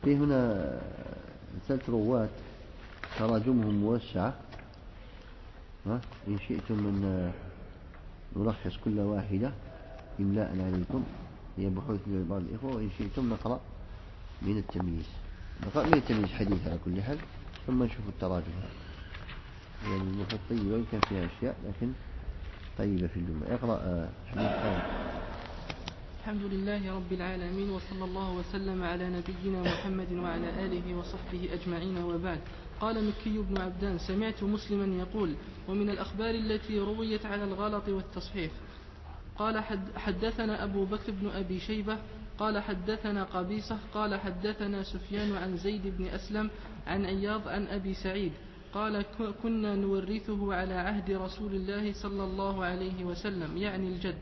في هنا 3 رواة تراجمهم موسعة، إن شئتم من نلخص كل واحدة إملاء عليكم، هي بحوث لبعض الإخوة، وإن شئتم نقرأ من التمييز، حديث على كل حال، ثم نشوف التراجم. يعني المفروض طيبة وإن كان فيها أشياء لكن طيبة في الجملة. اقرأ حديث. الحمد لله رب العالمين، وصلى الله وسلم على نبينا محمد وعلى آله وصحبه أجمعين، وبعد. قال مكي بن عبدان: سمعت مسلما يقول: ومن الأخبار التي رويت على الغلط والتصحيف. قال حدثنا أبو بكر بن أبي شيبة قال حدثنا قبيصة قال حدثنا سفيان عن زيد بن أسلم عن عياض عن أبي سعيد قال: كنا نورثه على عهد رسول الله صلى الله عليه وسلم، يعني الجد.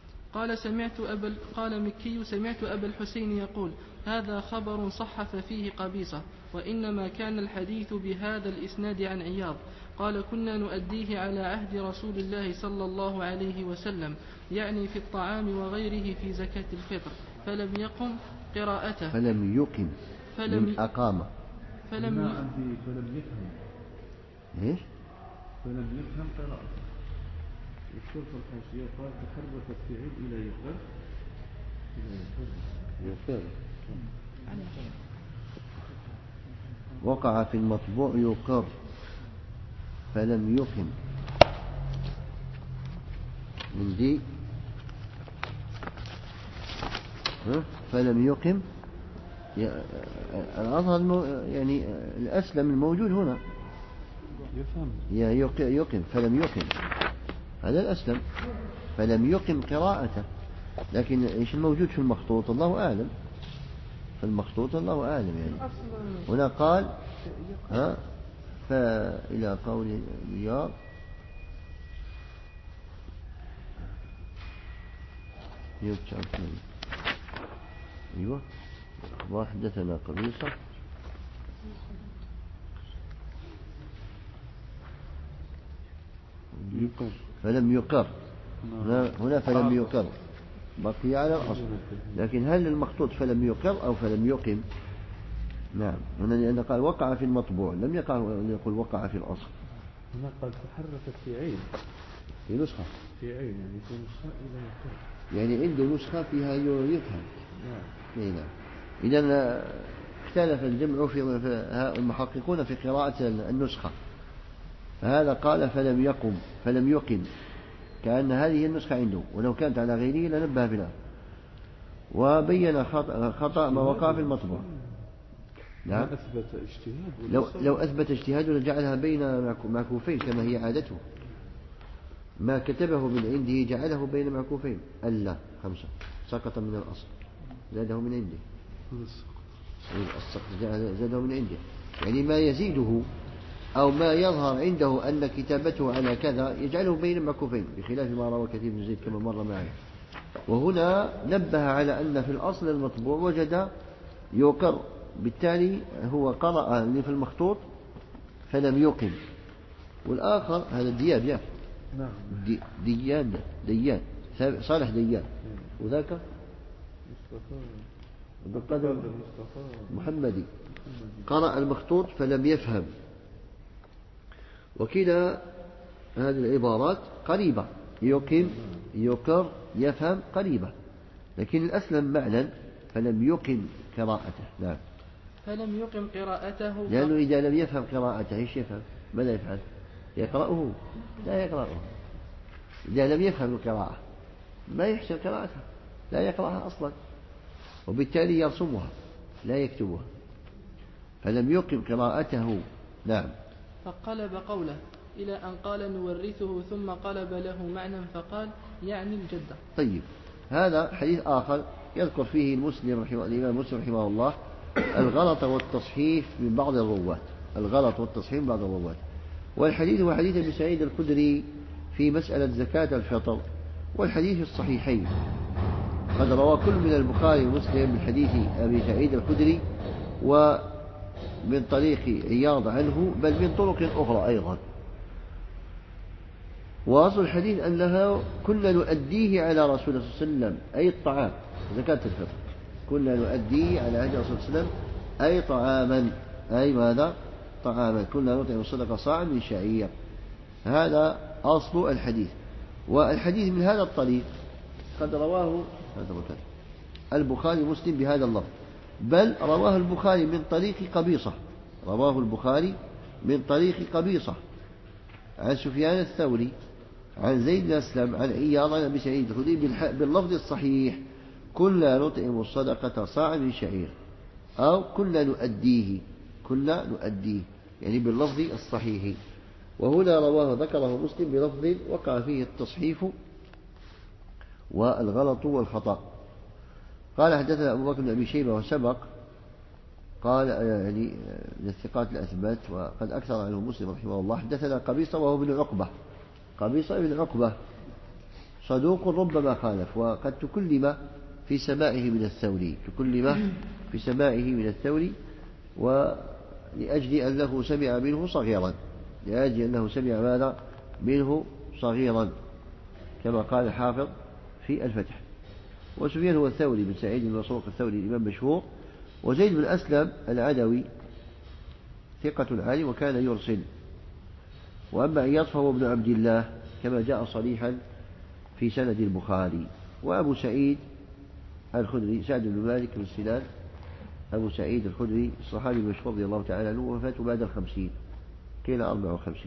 قال مكي: سمعت أبا الحسين يقول: هذا خبر صح فيه قبيصة، وإنما كان الحديث بهذا الإسناد عن عياض. قال: كنا نؤديه على عهد رسول الله صلى الله عليه وسلم، يعني في الطعام وغيره في زكاة الفطر، فلم يقم قراءته. فلم يقم من أقام. فلم يفهم. إيش؟ فلم يفهم قراءته. الشرط الحاشية قال: تحركت فعل إلى يقر. وقع في المطبوع يقر، فلم يقم من دي. فلم يقم الأظهر يعني الأسلم الموجود هنا يقم، فلم يقم، هذا الأسلم. فلم يقم قراءته، لكن إيش الموجود في المخطوط الله أعلم. في المخطوط الله أعلم. يعني هنا قال فإلى قول رياض: أيوة، وحدثنا قبيصة فلم يقر. هنا فلم يقر بقي على الأصل، لكن هل المخطوط فلم يقر أو فلم يقم؟ نعم، هنا لأن قال وقع في المطبوع، لم يقول وقع في الأصل. هنا قال تحركت في عين، في نسخة، في عين يعني في نسخة إلى يقر، يعني عنده نسخة فيها يفهم. نعم. إذن اختلف الجمع في المحققون في قراءة النسخة، فهذا قال فلم يقم كأن هذه النسخة عنده، ولو كانت على غيره لنبه بها، وبين خطأ ما وقع في المطبوع. نعم. لو أثبت اجتهاد لجعلها بين معكوفين كما هي عادته، ما كتبه من عنده جعله بين معكوفين. ألا 5 سقط من الأصل، زاده من عنده. السقط زاده من عنده، يعني ما يزيده أو ما يظهر عنده أن كتابته على كذا يجعله بين معكوفين، بخلاف ما روى كثير بن زيد كما مر معنا. وهنا نبه على أن في الأصل المطبوع وجد يقر، بالتالي هو قرأ اللي في المخطوط فلم يقم. والآخر هذا ديان، ديان صالح ديان، وذاك بالقدر محمدي قرأ المخطوط فلم يفهم. وكلا هذه العبارات قريبة، يقم يقر يفهم قريبة، لكن الأسلم معنى فلم يقم قراءته. نعم، فلم يقم قراءته، لأنه إذا لم يفهم قراءته إيش يفهم؟ ماذا يفعل؟ يقرأه؟ لا يقرأه. إذا لم يفهم القراءة ما يحسن قراءتها، لا يقرأها أصلا، وبالتالي يرسمها لا يكتبها. فلم يقم قراءته. نعم. فقلب قوله إلى أن قال نورثه، ثم قلب له معنى فقال يعني الجدة. طيب، هذا حديث آخر يذكر فيه الإمام مسلم رحمه الله الغلط والتصحيف من بعض الرواة، الغلط والتصحيف من بعض الرواة. والحديث هو حديث ابن سعيد الخدري في مسألة زكاة الفطر، والحديث في الصحيحين. قد روى كل من البخاري ومسلم من حديث أبي سعيد الخدري ومن طريق عياض عنه، بل من طرق أخرى أيضا. وأصل الحديث أنها كنا نؤديه على رسول الله صلى الله عليه وسلم، أي الطعام زكاة الفطر، كنا نؤديه على عهد رسول الله صلى الله عليه وسلم أي طعاما، أي ماذا؟ طعاما، كنا نطعم الصدقة صاعا من شعير. هذا أصل الحديث. والحديث من هذا الطريق قد رواه البخاري ومسلم بهذا اللفظ، بل رواه البخاري من طريق قبيصة، رواه البخاري من طريق قبيصة عن سفيان الثوري عن زيد بن أسلم عن عياض عن أبي سعيد الخدري باللفظ الصحيح: كنا نطعم الصدقة صاعا من شعير، أو كنا نؤديه، كنا نؤديه، يعني باللفظ الصحيح. وهنا رواه ذكره مسلم بلفظ وقع فيه التصحيف والغلط والخطأ. قال حدثنا أبو بكر بن أبي شيبة وسبق، قال يعني من الثقات الأثبات وقد أكثر عنه مسلم رحمه الله. حدثنا قبيصة وهو بن عقبة، قبيصة بن عقبة صدوق ربما خالف، وقد تكلم في سماعه من الثوري، تكلم في سماعه من الثوري، ولأجل أنه سمع منه صغيرا، لأجل أنه سمع ماذا منه صغيرا كما قال الحافظ في الفتح. وسفيان هو الثوري بن سعيد بن مسروق الثوري الإمام مشهور. وزيد بن أسلم العدوي ثقة عالي وكان يرسل. وأما عياض فهو ابن عبد الله كما جاء صريحا في سند البخاري. وأبو سعيد الخدري سعد بن مالك بن سنان أبو سعيد الخدري الصحابي المشهور رضي الله تعالى عنه، وفاته بعد 50 قيل 54.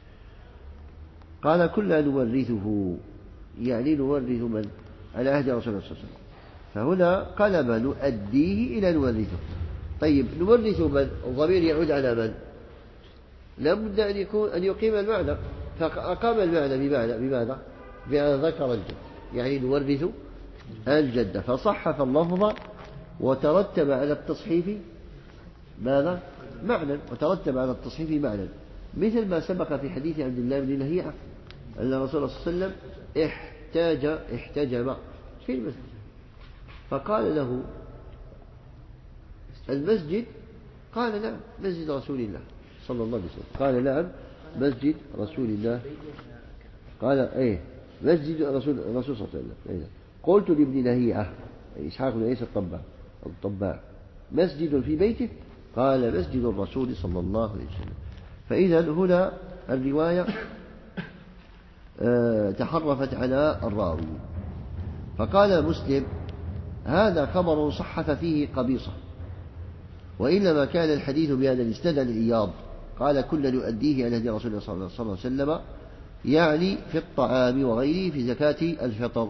قال كنا نورثه، يعني نورث من على عهد رسول الله صلى الله عليه وسلم. فهنا قلب نؤديه إلى نورثه. طيب نورث من؟ الضمير يعود على من؟ لابد أن يقيم المعنى، فأقام المعنى بماذا؟ بأن ذكر الجد، يعني نورث الجد، فصحف اللفظ وترتب على التصحيف ماذا؟ معنى، وترتب على التصحيف معنى، مثل ما سبق في حديث عبد الله بن لهيعة أن رسول الله صلى الله عليه وسلم احتجم في المسجد، فقال له المسجد؟ قال نعم مسجد رسول الله صلى الله عليه وسلم. قال نعم مسجد رسول الله. قال ايه مسجد رسول صلى الله عليه وسلم. قلت لابن لهيعة إسحاق بن عيسى الطباع مسجد في بيته؟ قال مسجد الرسول صلى الله عليه وسلم. فإذا هنا الرواية تحرفت على الراوي. فقال مسلم هذا خبر صحف فيه قبيصة، وإنما كان الحديث بهذا الإسناد عن عياض قال كنا نؤديه على هدي رسول الله صلى الله عليه وسلم، يعني في الطعام وغيره في زكاة الفطر.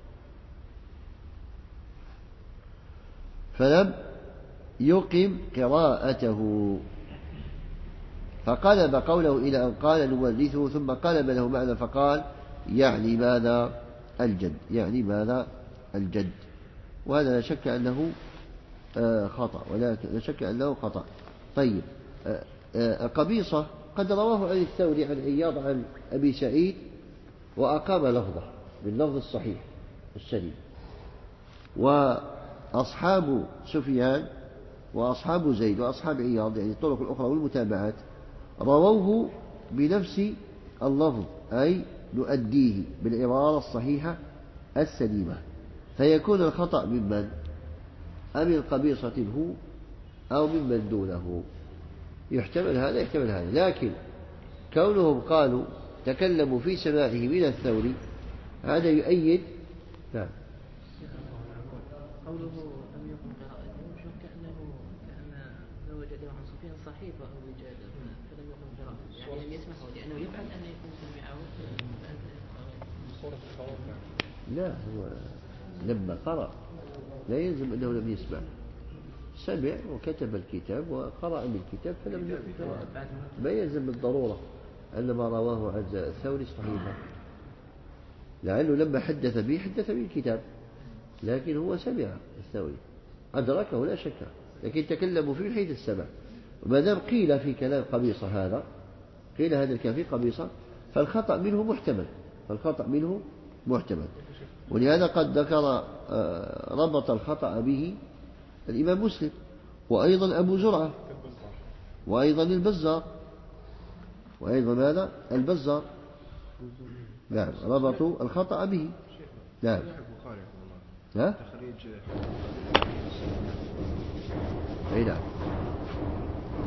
فلم يقم قراءته، فقلب قوله إلى أن قال نورثه، ثم قلب له معنى فقال يعني ماذا؟ الجد، يعني ماذا؟ الجد. وهذا لا شك أنه خطأ، ولا شك أنه خطأ. طيب قبيصة قد رواه عن الثوري عن عياض عن أبي سعيد وأقام لفظه باللفظ الصحيح السليم. وأصحاب سفيان وأصحاب زيد وأصحاب عياض يعني الطرق الأخرى والمتابعات رووه بنفس اللفظ، أي نؤديه بالعبارة الصحيحة السليمة. فيكون الخطأ ممن؟ أم القبيصة هو أو ممن دونه؟ يحتمل هذا يحتمل هذا، لكن كونهم قالوا تكلموا في سماعه من الثوري هذا يؤيد. نعم. قوله لم يكن قراءته شك كأن وجده عن سفيان صحيفة أو وجاده فلم يكن قراءته، يعني لم يسمعه لأنه يبعد أن يكون سمعه. لا هو لما قرأ لا يلزم أنه لم يسمع، سمع وكتب الكتاب وقرأ من الكتاب فلم يكن قراءة. ما يلزم بالضرورة أن ما رواه عن الثوري صحيحة، لعله لما حدث به الكتاب، لكن هو سمع الثوري أدركه لا شك، لكن تكلموا فيه حيث السمع. وما دام قيل في كلام قبيصة هذا، قيل هذا الكلام في قبيصة، فالخطأ منه محتمل، فالخطأ منه محتمل. ولهذا قد ذكر ربط الخطأ به الإمام مسلم وأيضا أبو زرعة وأيضا البزار، وأيضا ماذا؟ البزار. نعم ربطوا الخطأ به. نعم. ها؟ أي نعم.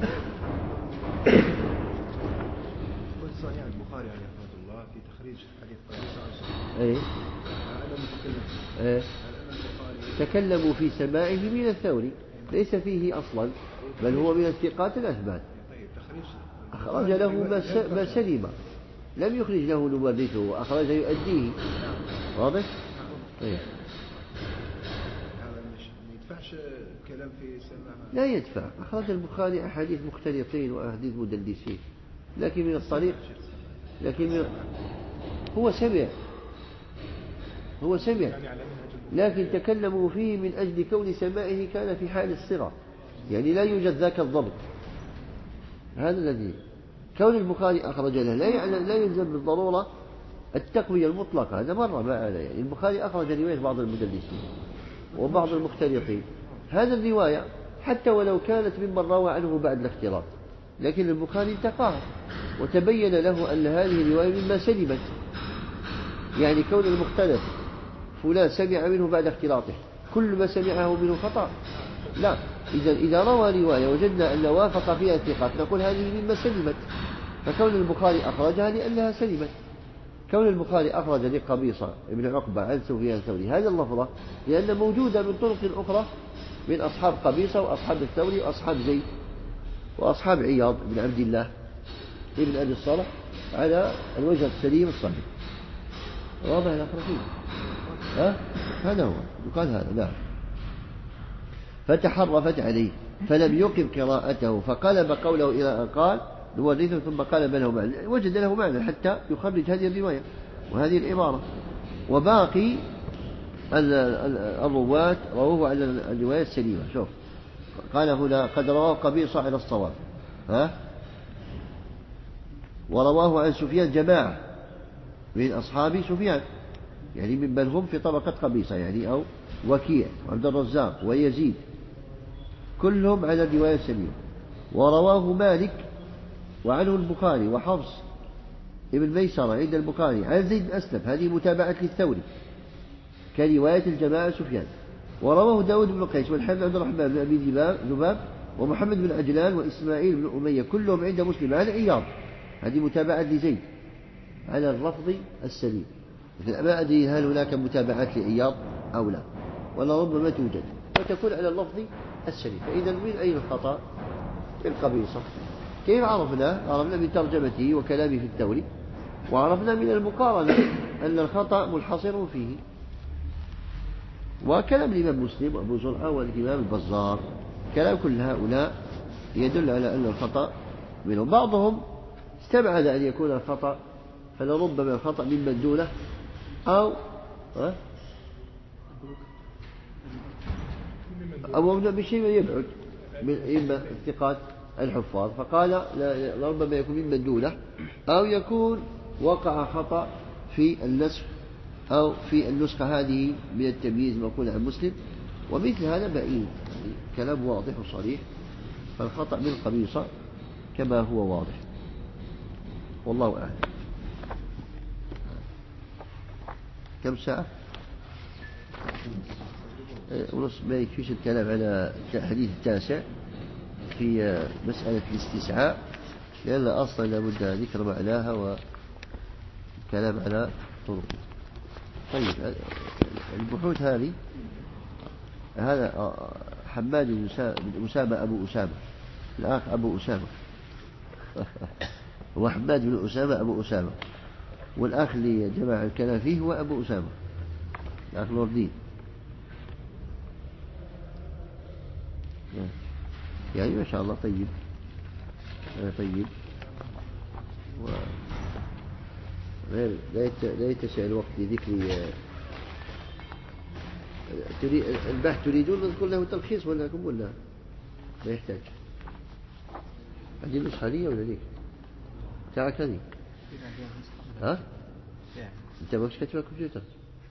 صحيح البخاري عليه رحمة الله في تخريج حديث قبيصة إيه؟ هذا متكلم. إيه؟ هل البخاري تكلموا في سماعه من الثوري، ليس فيه أصلا، بل هو من الثقات الأثبات. طيب تخريج أخرج له ما سلم، لم يخرج له نورثه وأخرج يؤديه. واضح؟ إيه؟ هذا مش يدفعش كلام في سماع. لا يدفع. أخرج البخاري أحاديث مختلطين وأحاديث مدلسين، لكن من الطريق، هو سمع، لكن تكلموا فيه من أجل كون سماعه كان في حال الصغر، يعني لا يوجد ذاك الضبط. هذا الذي كون البخاري أخرج له لا يلزم بالضرورة التقوية المطلقة. هذا مرة ما عليه، يعني البخاري أخرج رواية بعض المدلسين وبعض المختلطين، هذا الرواية حتى ولو كانت ممن روى عنه بعد الاختلاط، لكن البخاري انتقاها وتبين له أن هذه الرواية مما سلمت. يعني كون المختلط فلان سمع منه بعد اختلاطه، كل ما سمعه منه خطأ؟ لا. إذا روى رواية وجدنا أن وافق فيها الثقات نقول هذه مما سلمت، فكون البخاري أخرجها لأنها سلمت. كون البخاري أخرج لقبيصة ابن عقبة عن سفيان الثوري هذه اللفظة لأن موجودة من طرق أخرى من أصحاب قبيصة وأصحاب الثوري وأصحاب زيد وأصحاب عياض بن عبد الله ابن أبي الصالح على الوجه السليم الصحيح. واضح الأخرين؟ هذا هو يقال هذا. نعم. فتحرفت عليه فلم يقم قراءته فقلب قوله إلى أن قال نورثه ثم قال له معنى، وجد له معنى حتى يخرج هذه الرواية وهذه العبارة. وباقي الرواة رووه على الرواية السليمة. شوف قال هنا قد رواه قبيصة على الصواب، ورواه عن سفيان جماعة من أصحاب سفيان، يعني من بل هم في طبقة قبيصة، يعني أو وكيع وعبد الرزاق ويزيد كلهم على الرواية السليمة. ورواه مالك وعنه البخاري وحفص ابن ميسرة عند البخاري عن زيد بن أسلم، هذه متابعة للثوري كرواية الجماعة سفيان. ورواه داود بن قيس والحمد عبد الرحمن بن أبي ذباب ومحمد بن عجلان وإسماعيل بن أمية كلهم عند مسلم عن عياض، هذه متابعة لزيد على اللفظ السليم. لكن ما أدري هل هناك متابعات لعياض أو لا، ولا ربما توجد، وتكون على اللفظ السليم. فإذا من أين الخطأ؟ من قبيصة. كيف عرفنا من ترجمته وكلامه في الثوري، وعرفنا من المقارنة أن الخطأ منحصر فيه. وكلام الإمام مسلم وأبو زرعة والإمام البزار، كلام كل هؤلاء يدل على أن الخطأ منهم. بعضهم استبعد أن يكون الخطأ، فلربما الخطأ ممن دونه أو بشيء يبعد من إما الثقات الحفاظ، فقال لربما يكون ممن دونه، أو يكون وقع خطأ في النسخ أو في النسخة هذه من التمييز المقول عن مسلم، ومثل هذا بعيد، يعني كلام واضح وصريح. فالخطأ من قبيصة كما هو واضح، والله أعلم. كم ساعة؟ ونص. ما يكفيش الكلام على الحديث التاسع في مسألة الاستسعاء، لأن أصلا لابد ذكر معناها وكلام على طرق. طيب البحوث هذه، هذا حماد بن أسامة أبو أسامة، الأخ أبو أسامة هو حماد بن أسامة أبو أسامة، والأخ اللي جمع الكلام فيه هو أبو أسامة الأخ نور الدين. يعني ما شاء الله طيب طيب، لا يتسع الوقت لذكر. البحث تريدون نذكر له تلخيص ولا لكم ولا لا يحتاج؟ عندي النسخة لي ولا ليك؟ تاعك هذه؟ انت ماكش كاتبها الكمبيوتر؟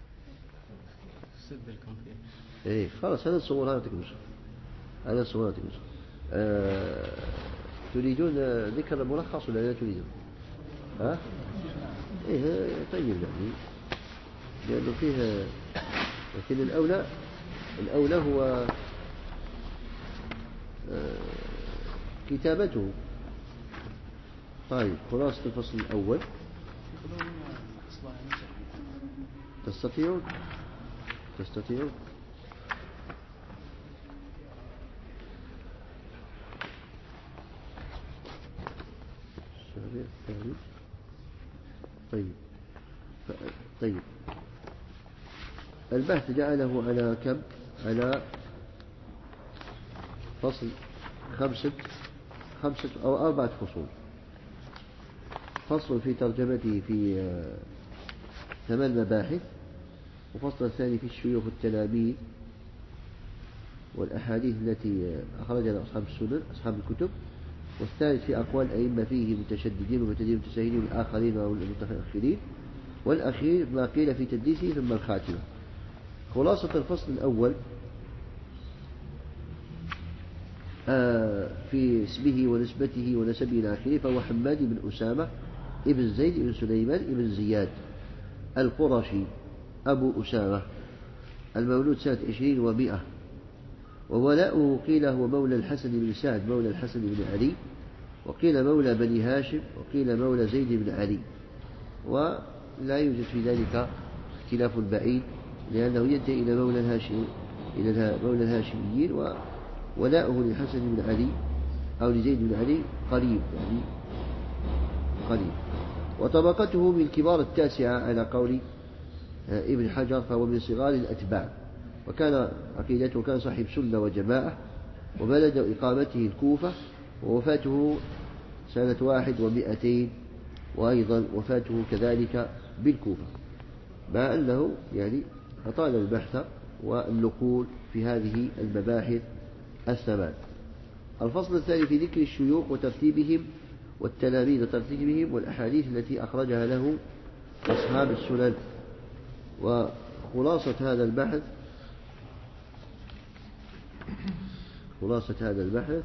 ايه خلاص، هذا الصور هذا تكنسخ، هذا الصور تكنسخ. تريدون ذكر الملخص ولا لا تريدون؟ ايه طيب، يعني لأنه فيه، لكن الأولى هو كتابته. طيب خلاصة الفصل الأول. تستطيعون طيب البحث جعله على كم؟ على فصل خمسة أو 4 فصول. فصل في ترجمته في 8 مباحث، وفصل الثاني في الشيوخ التلاميذ والأحاديث التي أخرجها أصحاب السنن أصحاب الكتب، والثالث في أقوال الأئمة فيه متشددين ومعتدلين ومتساهلين والآخرين والمتأخرين، والأخير ما قيل في تدليسه ثم الخاتمة. خلاصة الفصل الأول في اسمه ونسبته ونسبه إلى آخره، فهو حماد بن أسامة ابن زيد بن سليمان ابن زياد القرشي أبو أسامة، المولود سنة 20 و100، وولاؤه قيل هو مولى الحسن بن سعد مولى الحسن بن علي، وقيل مولى بني هاشم، وقيل مولى زيد بن علي، ولا يوجد في ذلك اختلاف بعيد، لأنه ينتهي إلى مولى الهاشميين، وولاؤه للحسن بن علي أو لزيد بن علي قريب، يعني قريب. وطبقته من كبار التاسعة على قول ابن حجر، فهو من صغار الأتباع، وكان عقيدته كان صاحب سنة وجماعة، وبلد إقامته الكوفة، ووفاته سنة 1 و200، وأيضا وفاته كذلك بالكوفة، مع أنه يعني أطال البحث والنقول في هذه المباحث 8. الفصل الثاني في ذكر الشيوخ وترتيبهم والتلاميذ وترتيبهم والأحاديث التي أخرجها له أصحاب السنن. وخلاصة هذا البحث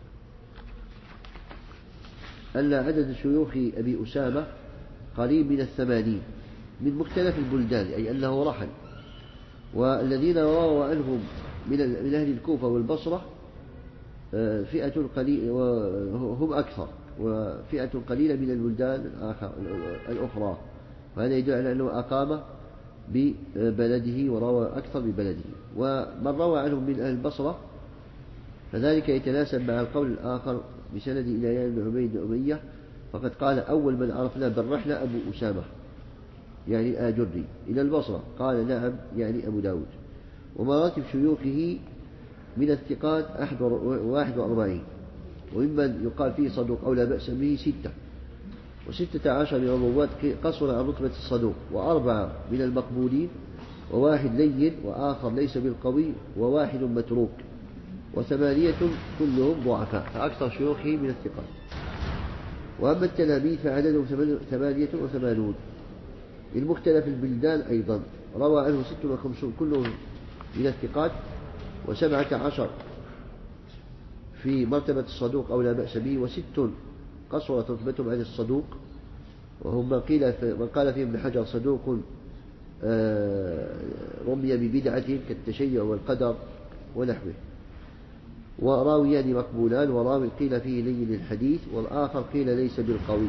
أن عدد شيوخ أبي أسامة قريب من 80 من مختلف البلدان، أي أنه رحل، والذين رووا عنهم من أهل الكوفة والبصرة فئة قليلة وهم أكثر، وفئة قليلة من البلدان الأخرى، وهذا يدل على أنه أقام ببلده وروى أكثر ببلده. ومن روى عنهم من أهل البصرة فذلك يتناسب مع القول الآخر بسند إلى يان بن عبيد بن أمية، فقد قال أول من عرفنا بالرحلة أبو أسامة يعني الآجري إلى البصرة، قال نعم يعني أبو داود. ومراتب شيوخه من الثقات 41، وممن يقال فيه صدوق أو لا بأس به 6، و16 من الرواة قصر عن رتبة الصدوق، و4 من المقبولين، و1 لين وآخر ليس بالقوي، و1 متروك، و8 كلهم ضعفاء، فأكثر شيوخه من الثقات. وأما التلاميذ فعددهم 88 المختلف البلدان أيضا، روى عنه 56 كلهم من الثقات، و17 في مرتبة الصدوق أو لا بأس به، و6 قصرت رتبتهم عن الصدوق، وهم من قال فيهم ابن حجر صدوق رمي ببدعة كالتشيع والقدر ونحوه. وراويان مقبولان، وراوي قيل فيه لين الحديث، والآخر قيل ليس بالقوي.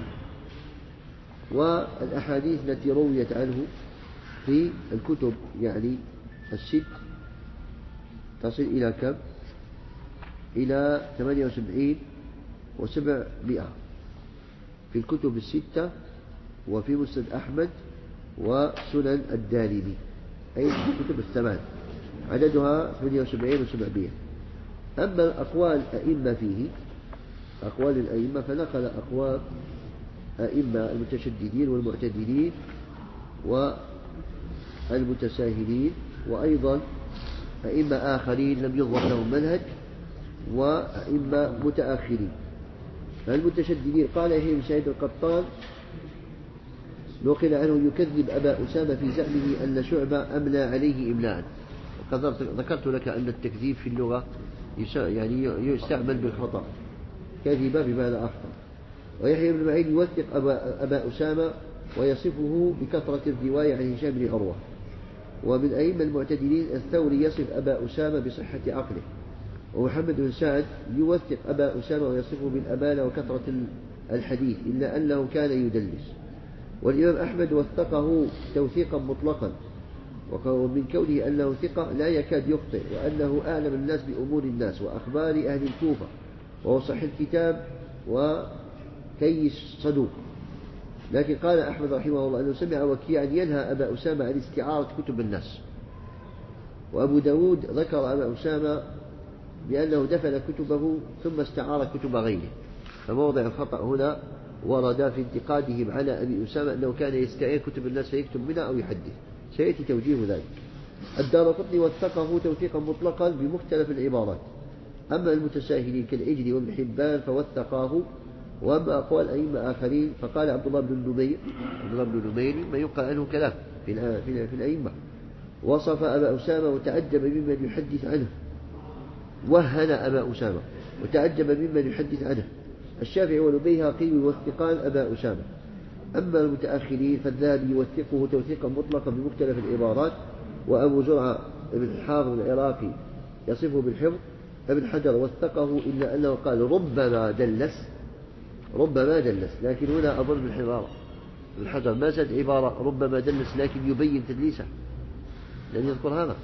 والأحاديث التي رويت عنه في الكتب يعني 6 تصل إلى كم؟ إلى 78 و700 في الكتب 6 وفي مسند أحمد وسنن الدارمي، أي الكتب 8 عددها 78 و700. أما أقوال الأئمة فيه، أقوال الأئمة فنقل أقوال أئمة المتشددين والمعتدلين والمتساهلين، وأيضا أئمة آخرين لم يظهر لهم منهج، وأئمة متأخرين. فالمتشددين قال يحيى بن سعيد القطان نقل عنه يكذب أبا أسامة في زعمه أن شعبة أملى عليه إملاء. وقد ذكرت لك أن التكذيب في اللغة يعني يستعمل بالخطأ، كذب بمعنى أخطأ. ويحيى بن معين يوثق أبا أسامة ويصفه بكثرة الرواية عن هشام بن عروة. ومن أئمة المعتدلين الثوري يصف أبا أسامة بصحة عقله، ومحمد بن سعد يوثق أبا أسامة ويصفه بالأمانة وكثرة الحديث إلا أنه كان يدلس. والإمام أحمد وثقه توثيقا مطلقا، ومن كونه أنه ثقة لا يكاد يخطئ، وأنه أعلم الناس بأمور الناس وأخبار أهل الكوفة، وهو صحيح الكتاب وكيس صدوق. لكن قال أحمد رحمه الله أنه سمع وكيعا ينهى أبا أسامة عن استعارة كتب الناس. وأبو داود ذكر أبا أسامة بأنه دفن كتبه ثم استعار كتب غيره، فموضع الخطأ هنا ورد في انتقادهم على أبي أسامة أنه كان يستعير كتب الناس فيكتب منها أو يحدث، سيأتي توجيه ذلك. الدارقطني وثقه توثيقا مطلقا بمختلف العبارات. أما المتساهلين كالعجلي وابن حبان فوثقاه، وأما أقوال أئمة آخرين فقال عبد الله بن نمير ما يقال عنه كلام في الأئمة، وصف أبا أسامة وتعجب ممن يحدث عنه، وهن أبا أسامة وتعجب ممن يحدث عنه. الشافعي والبيهقي يوثقان أبا أسامة. أما المتأخرين فالذهبي يوثقه توثيقا مطلقا بمختلف العبارات، وأبو زرعة ابن الحافظ العراقي يصفه بالحفظ. ابن حجر وثقه إلا أنه قال ربما دلس، لكن هنا أظن بالحضارة ابن حجر ما زاد عبارة ربما دلس، لكن يبين تدليسه، لأن يذكر هذا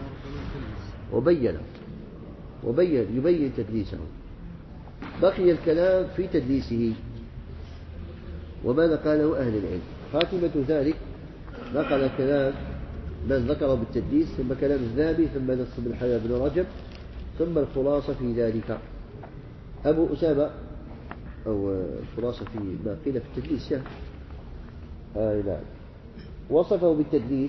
يبين تدليسه. بقي الكلام في تدليسه وما نقله أهل العلم. خاتمة ذلك نقل كلام من ذكره بالتدليس، ثم كلام الذهبي، ثم نص بن حجر بن رجب، ثم الخلاصة في ذلك. أبو أسامة أو الخلاصة في ما قيل في التدليس نعم. وصفه بالتدليس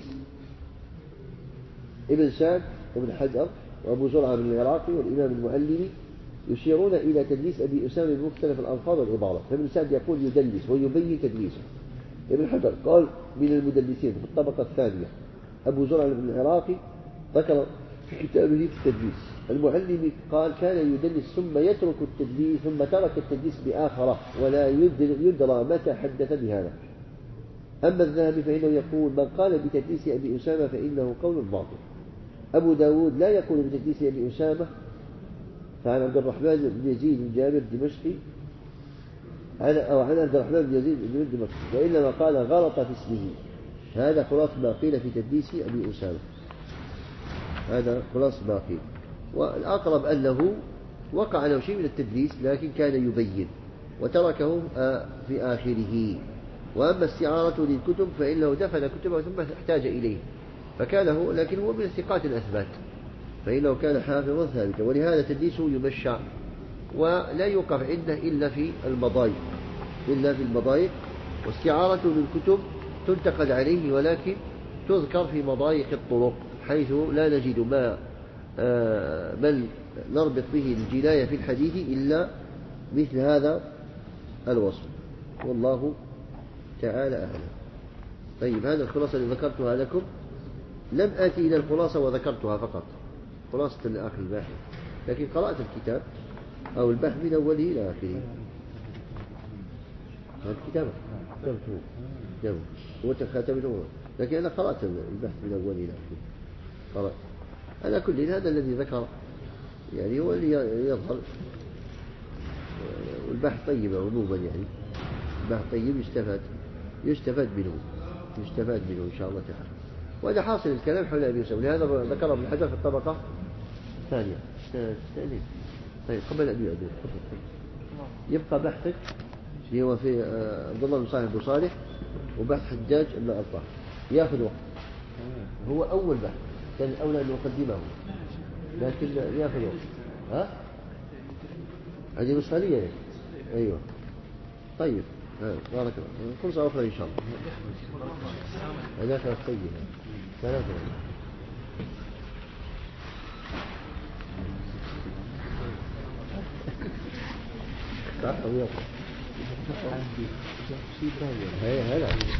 ابن سعد وابن حجر وأبو زرعة بن العراقي والإمام المعلمي يشيرون إلى تدليس أبي أسامة بمختلف الألفاظ والعبارات. فابن سعد يقول يدلس ويبين تدليسه. ابن حجر قال من المدلسين في الطبقة الثانية. أبو زرعة بن العراقي ذكر في كتابه في التدليس. المعلمي قال كان يدلس ثم يترك التدليس، ثم ترك التدليس بآخره ولا يدرى متى حدث بهذا. أما الذهبي فإنه يقول من قال بتدليس أبي أسامة فإنه قول باطل. أبو داود لا يقول بتدليس أبي أسامة، فعن عبد الرحمن بن يزيد بن جابر الدمشقي عن عبد الرحمن بن يزيد بن دمشقي، وإنما قال غلط في اسمه. هذا خلاص ما قيل في تدليس أبي أسامة، هذا خلاص ما قيل. والأقرب أنه وقع له شيء من التدليس لكن كان يبين وتركه في آخره. وأما استعارته للكتب فإنه دفن كتبه ثم احتاج إليه، فكان هو، لكن هو من الثقات الأثبات، فإنه كان حافظا ثابتا، ولهذا تدليسه يمشى ولا يوقف عنده إلا في المضايق. واستعارته للكتب تنتقد عليه، ولكن تذكر في مضايق الطرق حيث لا نجد ما بل نربط به الجناية في الحديث إلا مثل هذا الوصف، والله تعالى أعلم. طيب، هذا الخلاصة اللي ذكرتها لكم. لم آتي إلى الخلاصة وذكرتها فقط، خلاصة لآخر الباحث، لكن قرأت الكتاب أو البحث من أوله إلى آخره. هذا الكتاب هو تخاتم الأول، لكن أنا قرأت البحث من أوله إلى آخره، قرأت. على كل هذا الذي ذكر يعني هو اللي يظهر. والبحث طيب عموما، يعني البحث طيب يستفاد منه إن شاء الله تعالى. وهذا حاصل الكلام حول أبي أسامة، لهذا ذكر ابن حجر في الطبقة الثانية. طيب، قبل أبي يبقى بحثك اللي هو في عبد الله بن صالح بن صالح، وبحث حجاج بن أرطاه يأخذ وقت. هو أول بحث كان الأولى أن نقدمه، لكن يأخذ وقت. هذه نسخة. أيوة. طيب، بارك الله. فرصة أخرى إن شاء الله. هذاك الطيب ثلاثة. هذا